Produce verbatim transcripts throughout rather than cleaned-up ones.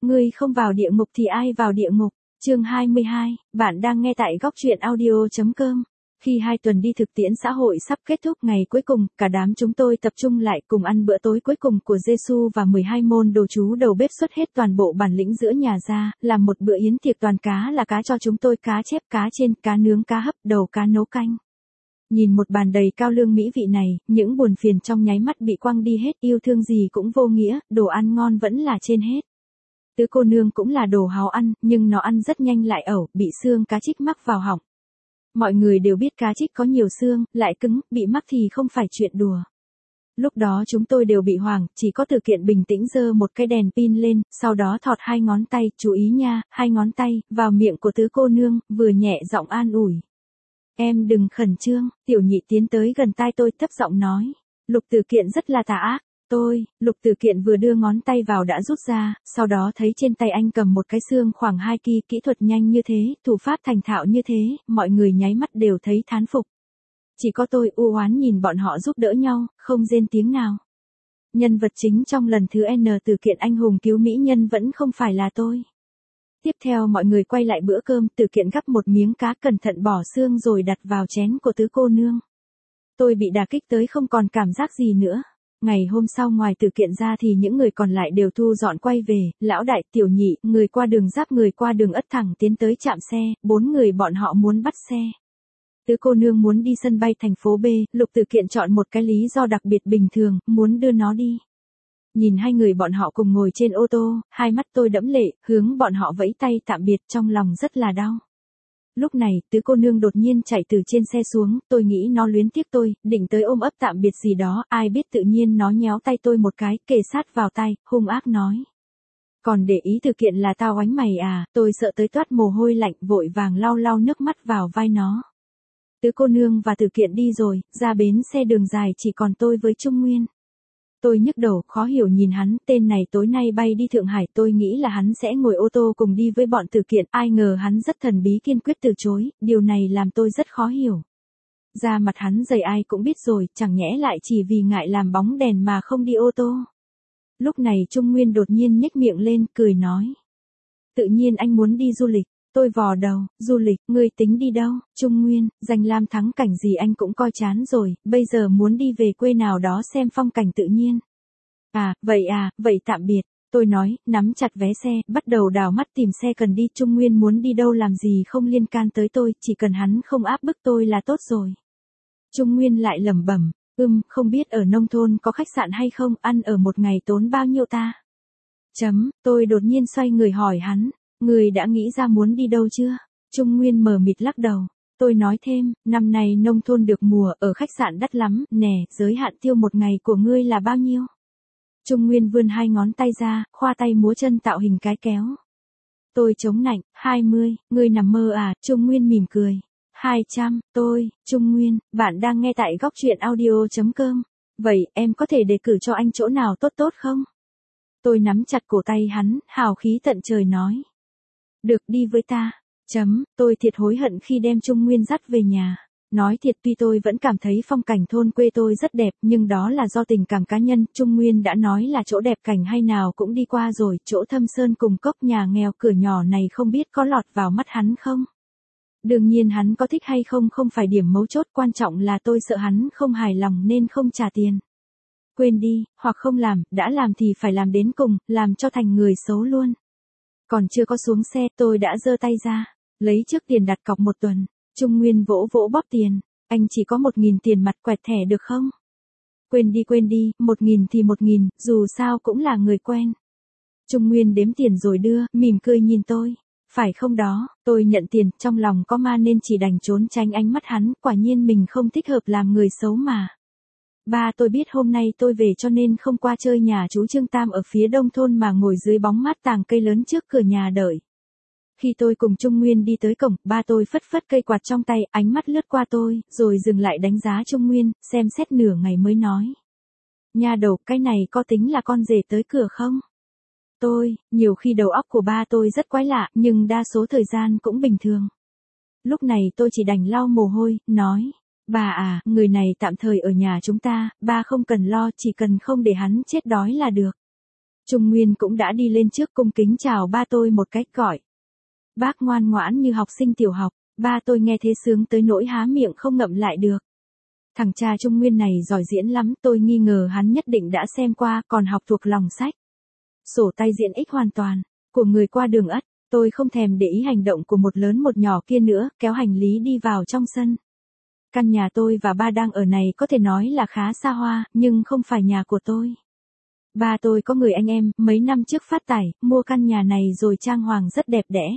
Ngươi không vào địa ngục thì ai vào địa ngục? Chương hai mươi hai, bạn đang nghe tại góc truyện audio chấm com. Khi hai tuần đi thực tiễn xã hội sắp kết thúc ngày cuối cùng, cả đám chúng tôi tập trung lại cùng ăn bữa tối cuối cùng của Giêsu và mười hai môn đồ chú đầu bếp xuất hết toàn bộ bản lĩnh giữa nhà ra, làm một bữa yến tiệc toàn cá là cá cho chúng tôi, cá chép, cá chiên, cá nướng, cá hấp, đầu cá nấu canh. Nhìn một bàn đầy cao lương mỹ vị này, những buồn phiền trong nháy mắt bị quăng đi hết, yêu thương gì cũng vô nghĩa, đồ ăn ngon vẫn là trên hết. Tứ cô nương cũng là đồ háo ăn, nhưng nó ăn rất nhanh lại ẩu, bị xương cá trích mắc vào họng. Mọi người đều biết cá trích có nhiều xương, lại cứng, bị mắc thì không phải chuyện đùa. Lúc đó chúng tôi đều bị hoảng, chỉ có Từ Kiện bình tĩnh giơ một cái đèn pin lên, sau đó thọt hai ngón tay, chú ý nha, hai ngón tay, vào miệng của tứ cô nương, vừa nhẹ giọng an ủi. Em đừng khẩn trương, Tiểu Nhị tiến tới gần tai tôi thấp giọng nói. Lục Từ Kiện rất là tà ác. Tôi, Lục Từ Kiện vừa đưa ngón tay vào đã rút ra, sau đó thấy trên tay anh cầm một cái xương khoảng hai ki, kỹ thuật nhanh như thế, thủ pháp thành thạo như thế, mọi người nháy mắt đều thấy thán phục. Chỉ có tôi u oán nhìn bọn họ giúp đỡ nhau, không rên tiếng nào. Nhân vật chính trong lần thứ N Từ Kiện anh hùng cứu mỹ nhân vẫn không phải là tôi. Tiếp theo mọi người quay lại bữa cơm, Từ Kiện gắp một miếng cá cẩn thận bỏ xương rồi đặt vào chén của tứ cô nương. Tôi bị đả kích tới không còn cảm giác gì nữa. Ngày hôm sau ngoài Từ Kiện ra thì những người còn lại đều thu dọn quay về, Lão Đại, Tiểu Nhị, người qua đường Giáp, người qua đường Ất thẳng tiến tới trạm xe, bốn người bọn họ muốn bắt xe. Tứ cô nương muốn đi sân bay thành phố B, Lục Từ Kiện chọn một cái lý do đặc biệt bình thường, muốn đưa nó đi. Nhìn hai người bọn họ cùng ngồi trên ô tô, hai mắt tôi đẫm lệ, hướng bọn họ vẫy tay tạm biệt, trong lòng rất là đau. Lúc này, tứ cô nương đột nhiên chạy từ trên xe xuống, tôi nghĩ nó luyến tiếc tôi, định tới ôm ấp tạm biệt gì đó, ai biết tự nhiên nó nhéo tay tôi một cái, kề sát vào tay, hung ác nói. Còn để ý Từ Kiện là tao oánh mày à, tôi sợ tới toát mồ hôi lạnh, vội vàng lau lau nước mắt vào vai nó. Tứ cô nương và Từ Kiện đi rồi, ra bến xe đường dài chỉ còn tôi với Trung Nguyên. Tôi nhức đầu, khó hiểu nhìn hắn, tên này tối nay bay đi Thượng Hải, tôi nghĩ là hắn sẽ ngồi ô tô cùng đi với bọn Từ Kiện, ai ngờ hắn rất thần bí kiên quyết từ chối, điều này làm tôi rất khó hiểu. Da mặt hắn dày ai cũng biết rồi, chẳng nhẽ lại chỉ vì ngại làm bóng đèn mà không đi ô tô. Lúc này Trung Nguyên đột nhiên nhếch miệng lên, cười nói. Tự nhiên anh muốn đi du lịch. Tôi vò đầu, du lịch, ngươi tính đi đâu? Trung Nguyên, danh lam thắng cảnh gì anh cũng coi chán rồi, bây giờ muốn đi về quê nào đó xem phong cảnh tự nhiên. À, vậy à, vậy tạm biệt. Tôi nói, nắm chặt vé xe, bắt đầu đào mắt tìm xe cần đi. Trung Nguyên muốn đi đâu làm gì không liên can tới tôi, chỉ cần hắn không áp bức tôi là tốt rồi. Trung Nguyên lại lẩm bẩm, ừm, không biết ở nông thôn có khách sạn hay không, ăn ở một ngày tốn bao nhiêu ta? Chấm, tôi đột nhiên xoay người hỏi hắn. Người đã nghĩ ra muốn đi đâu chưa? Trung Nguyên mờ mịt lắc đầu. Tôi nói thêm, năm nay nông thôn được mùa, ở khách sạn đắt lắm, nè, giới hạn tiêu một ngày của ngươi là bao nhiêu? Trung Nguyên vươn hai ngón tay ra, khoa tay múa chân tạo hình cái kéo. Tôi chống nạnh, hai mươi, ngươi nằm mơ à? Trung Nguyên mỉm cười. hai trăm, tôi, Trung Nguyên, bạn đang nghe tại góc truyện audio chấm com. Vậy, em có thể đề cử cho anh chỗ nào tốt tốt không? Tôi nắm chặt cổ tay hắn, hào khí tận trời nói. Được, đi với ta. Chấm, tôi thiệt hối hận khi đem Trung Nguyên dắt về nhà. Nói thiệt, tuy tôi vẫn cảm thấy phong cảnh thôn quê tôi rất đẹp, nhưng đó là do tình cảm cá nhân. Trung Nguyên đã nói là chỗ đẹp cảnh hay nào cũng đi qua rồi, chỗ thâm sơn cùng cốc nhà nghèo cửa nhỏ này không biết có lọt vào mắt hắn không. Đương nhiên hắn có thích hay không không phải điểm mấu chốt, quan trọng là tôi sợ hắn không hài lòng nên không trả tiền. Quên đi, hoặc không làm, đã làm thì phải làm đến cùng, làm cho thành người xấu luôn. Còn chưa có xuống xe, tôi đã giơ tay ra, lấy trước tiền đặt cọc một tuần. Trung Nguyên vỗ vỗ bóp tiền, anh chỉ có một nghìn tiền mặt, quẹt thẻ được không? Quên đi quên đi, một nghìn thì một nghìn, dù sao cũng là người quen. Trung Nguyên đếm tiền rồi đưa, mỉm cười nhìn tôi. Phải không đó, tôi nhận tiền, trong lòng có ma nên chỉ đành trốn tránh ánh mắt hắn, quả nhiên mình không thích hợp làm người xấu mà. Ba, tôi biết hôm nay tôi về cho nên không qua chơi nhà chú Trương Tam ở phía đông thôn mà ngồi dưới bóng mát tàng cây lớn trước cửa nhà đợi. Khi tôi cùng Trung Nguyên đi tới cổng, ba tôi phất phất cây quạt trong tay, ánh mắt lướt qua tôi, rồi dừng lại đánh giá Trung Nguyên, xem xét nửa ngày mới nói. Nha đầu, cái này có tính là con rể tới cửa không? Tôi, nhiều khi đầu óc của ba tôi rất quái lạ, nhưng đa số thời gian cũng bình thường. Lúc này tôi chỉ đành lau mồ hôi, nói. Bà à, người này tạm thời ở nhà chúng ta, ba không cần lo, chỉ cần không để hắn chết đói là được. Trung Nguyên cũng đã đi lên trước cung kính chào ba tôi một cách gọi. Bác ngoan ngoãn như học sinh tiểu học, ba tôi nghe thế sướng tới nỗi há miệng không ngậm lại được. Thằng cha Trung Nguyên này giỏi diễn lắm, tôi nghi ngờ hắn nhất định đã xem qua, còn học thuộc lòng sách. Sổ tay diễn ích hoàn toàn, của người qua đường ất, tôi không thèm để ý hành động của một lớn một nhỏ kia nữa, kéo hành lý đi vào trong sân. Căn nhà tôi và ba đang ở này có thể nói là khá xa hoa, nhưng không phải nhà của tôi. Ba tôi có người anh em, mấy năm trước phát tài, mua căn nhà này rồi trang hoàng rất đẹp đẽ.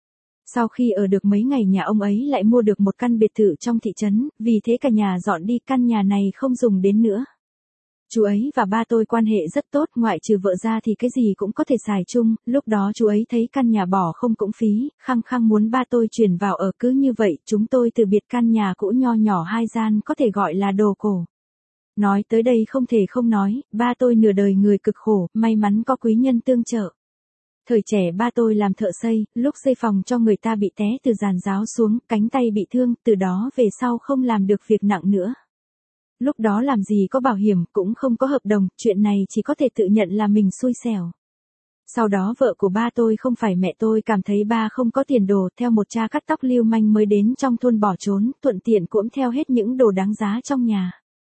Sau khi ở được mấy ngày nhà ông ấy lại mua được một căn biệt thự trong thị trấn, vì thế cả nhà dọn đi, căn nhà này không dùng đến nữa. Chú ấy và ba tôi quan hệ rất tốt, ngoại trừ vợ ra thì cái gì cũng có thể xài chung, lúc đó chú ấy thấy căn nhà bỏ không cũng phí, khăng khăng muốn ba tôi chuyển vào ở, cứ như vậy, chúng tôi từ biệt căn nhà cũ nho nhỏ hai gian có thể gọi là đồ cổ. Nói tới đây không thể không nói, ba tôi nửa đời người cực khổ, may mắn có quý nhân tương trợ. Thời trẻ ba tôi làm thợ xây, lúc xây phòng cho người ta bị té từ giàn giáo xuống, cánh tay bị thương, từ đó về sau không làm được việc nặng nữa. Lúc đó làm gì có bảo hiểm, cũng không có hợp đồng, chuyện này chỉ có thể tự nhận là mình xui xẻo. Sau đó vợ của ba tôi không phải mẹ tôi cảm thấy ba không có tiền đồ, theo một cha cắt tóc lưu manh mới đến trong thôn bỏ trốn, thuận tiện cuỗm theo hết những đồ đáng giá trong nhà.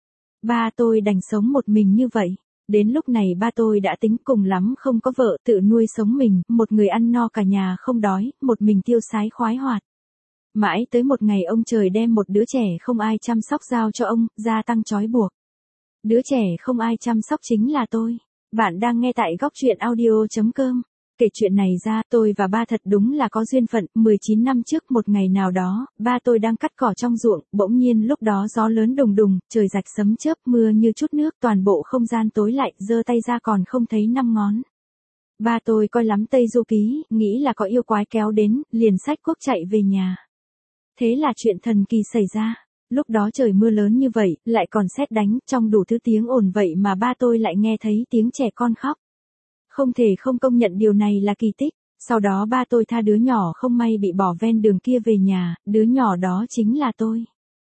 Ba tôi đành sống một mình như vậy. Đến lúc này ba tôi đã tính cùng lắm không có vợ, tự nuôi sống mình, một người ăn no cả nhà không đói, một mình tiêu sái khoái hoạt. Mãi tới một ngày ông trời đem một đứa trẻ không ai chăm sóc giao cho ông, gia tăng trói buộc. Đứa trẻ không ai chăm sóc chính là tôi. Bạn đang nghe tại góc truyện audio chấm com. Kể chuyện này ra, tôi và ba thật đúng là có duyên phận, mười chín năm trước một ngày nào đó, ba tôi đang cắt cỏ trong ruộng, bỗng nhiên lúc đó gió lớn đùng đùng, trời rạch sấm chớp, mưa như chút nước, toàn bộ không gian tối lại, giơ tay ra còn không thấy năm ngón. Ba tôi coi lắm Tây Du Ký, nghĩ là có yêu quái kéo đến, liền xách cuốc chạy về nhà. Thế là chuyện thần kỳ xảy ra. Lúc đó trời mưa lớn như vậy, lại còn sét đánh, trong đủ thứ tiếng ồn vậy mà ba tôi lại nghe thấy tiếng trẻ con khóc. Không thể không công nhận điều này là kỳ tích. Sau đó ba tôi tha đứa nhỏ không may bị bỏ ven đường kia về nhà, đứa nhỏ đó chính là tôi.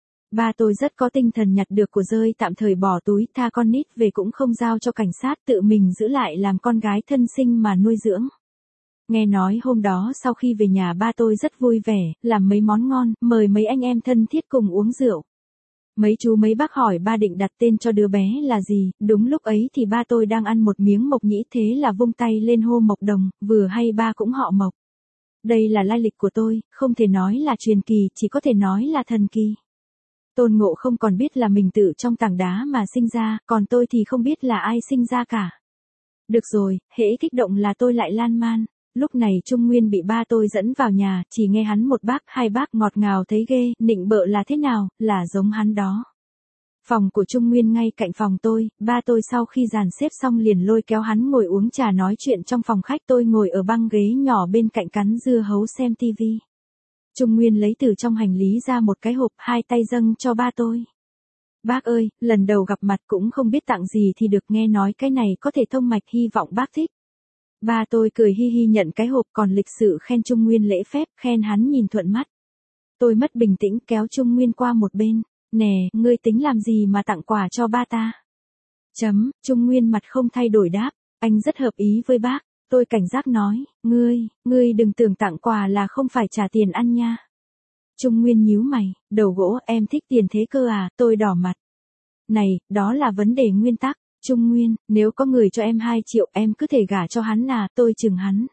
Ba tôi rất có tinh thần, nhặt được của rơi tạm thời bỏ túi, tha con nít về cũng không giao cho cảnh sát, tự mình giữ lại làm con gái thân sinh mà nuôi dưỡng. Nghe nói hôm đó sau khi về nhà ba tôi rất vui vẻ, làm mấy món ngon, mời mấy anh em thân thiết cùng uống rượu. Mấy chú mấy bác hỏi ba định đặt tên cho đứa bé là gì, đúng lúc ấy thì ba tôi đang ăn một miếng mộc nhĩ, thế là vung tay lên hô Mộc Đồng, vừa hay ba cũng họ Mộc. Đây là lai lịch của tôi, không thể nói là truyền kỳ, chỉ có thể nói là thần kỳ. Tôn Ngộ không còn biết là mình tự trong tảng đá mà sinh ra, còn tôi thì không biết là ai sinh ra cả. Được rồi, hễ kích động là tôi lại lan man. Lúc này Trung Nguyên bị ba tôi dẫn vào nhà, chỉ nghe hắn một bác hai bác ngọt ngào thấy ghê, nịnh bợ là thế nào, là giống hắn đó. Phòng của Trung Nguyên ngay cạnh phòng tôi, ba tôi sau khi dàn xếp xong liền lôi kéo hắn ngồi uống trà nói chuyện trong phòng khách, tôi ngồi ở băng ghế nhỏ bên cạnh cắn dưa hấu xem tivi. Trung Nguyên lấy từ trong hành lý ra một cái hộp, hai tay dâng cho ba tôi. Bác ơi, lần đầu gặp mặt cũng không biết tặng gì thì được, nghe nói cái này có thể thông mạch, hy vọng bác thích. Ba tôi cười hi hi nhận cái hộp, còn lịch sự khen Trung Nguyên lễ phép, khen hắn nhìn thuận mắt. Tôi mất bình tĩnh kéo Trung Nguyên qua một bên. Nè, ngươi tính làm gì mà tặng quà cho ba ta? Chấm, Trung Nguyên mặt không thay đổi đáp, anh rất hợp ý với bác. Tôi cảnh giác nói, ngươi, ngươi đừng tưởng tặng quà là không phải trả tiền ăn nha. Trung Nguyên nhíu mày, đầu gỗ, em thích tiền thế cơ à, tôi đỏ mặt. Này, đó là vấn đề nguyên tắc. Trung Nguyên, nếu có người cho em hai triệu em cứ thể gả cho hắn à, tôi chừng hắn.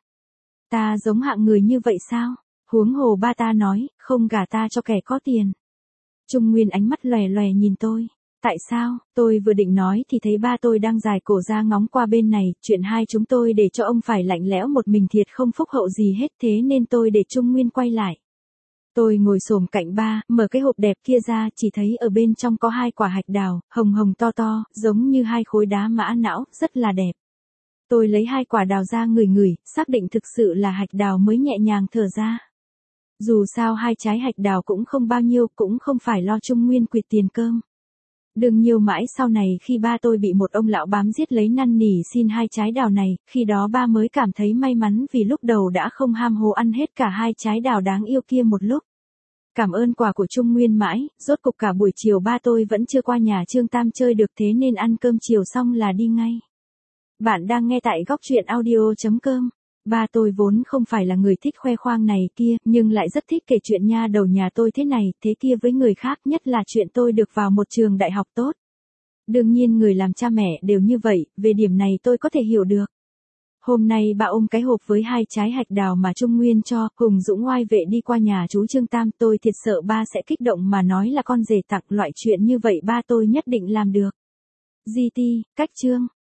Ta giống hạng người như vậy sao? Huống hồ ba ta nói, không gả ta cho kẻ có tiền. Trung Nguyên ánh mắt lòe lòe nhìn tôi. Tại sao? Tôi vừa định nói thì thấy ba tôi đang dài cổ ra ngóng qua bên này, chuyện hai chúng tôi để cho ông phải lạnh lẽo một mình thiệt không phúc hậu gì hết, thế nên tôi để Trung Nguyên quay lại. Tôi ngồi xổm cạnh ba, mở cái hộp đẹp kia ra, chỉ thấy ở bên trong có hai quả hạch đào, hồng hồng to to, giống như hai khối đá mã não, rất là đẹp. Tôi lấy hai quả đào ra ngửi ngửi, xác định thực sự là hạch đào mới nhẹ nhàng thở ra. Dù sao hai trái hạch đào cũng không bao nhiêu, cũng không phải lo Trung Nguyên quyệt tiền cơm. Đừng nhiều mãi sau này khi ba tôi bị một ông lão bám giết lấy năn nỉ xin hai trái đào này, khi đó ba mới cảm thấy may mắn vì lúc đầu đã không ham hố ăn hết cả hai trái đào đáng yêu kia một lúc. Cảm ơn quà của Trung Nguyên mãi, rốt cục cả buổi chiều ba tôi vẫn chưa qua nhà Trương Tam chơi được, thế nên ăn cơm chiều xong là đi ngay. Bạn đang nghe tại góc truyện audio chấm com. Ba tôi vốn không phải là người thích khoe khoang này kia, nhưng lại rất thích kể chuyện nha đầu nhà tôi thế này, thế kia với người khác, nhất là chuyện tôi được vào một trường đại học tốt. Đương nhiên người làm cha mẹ đều như vậy, về điểm này tôi có thể hiểu được. Hôm nay bà ôm cái hộp với hai trái hạch đào mà Trung Nguyên cho, Hùng Dũng oai vệ đi qua nhà chú Trương Tam, tôi thiệt sợ ba sẽ kích động mà nói là con rể tặng, loại chuyện như vậy ba tôi nhất định làm được. gi ti, cách chương.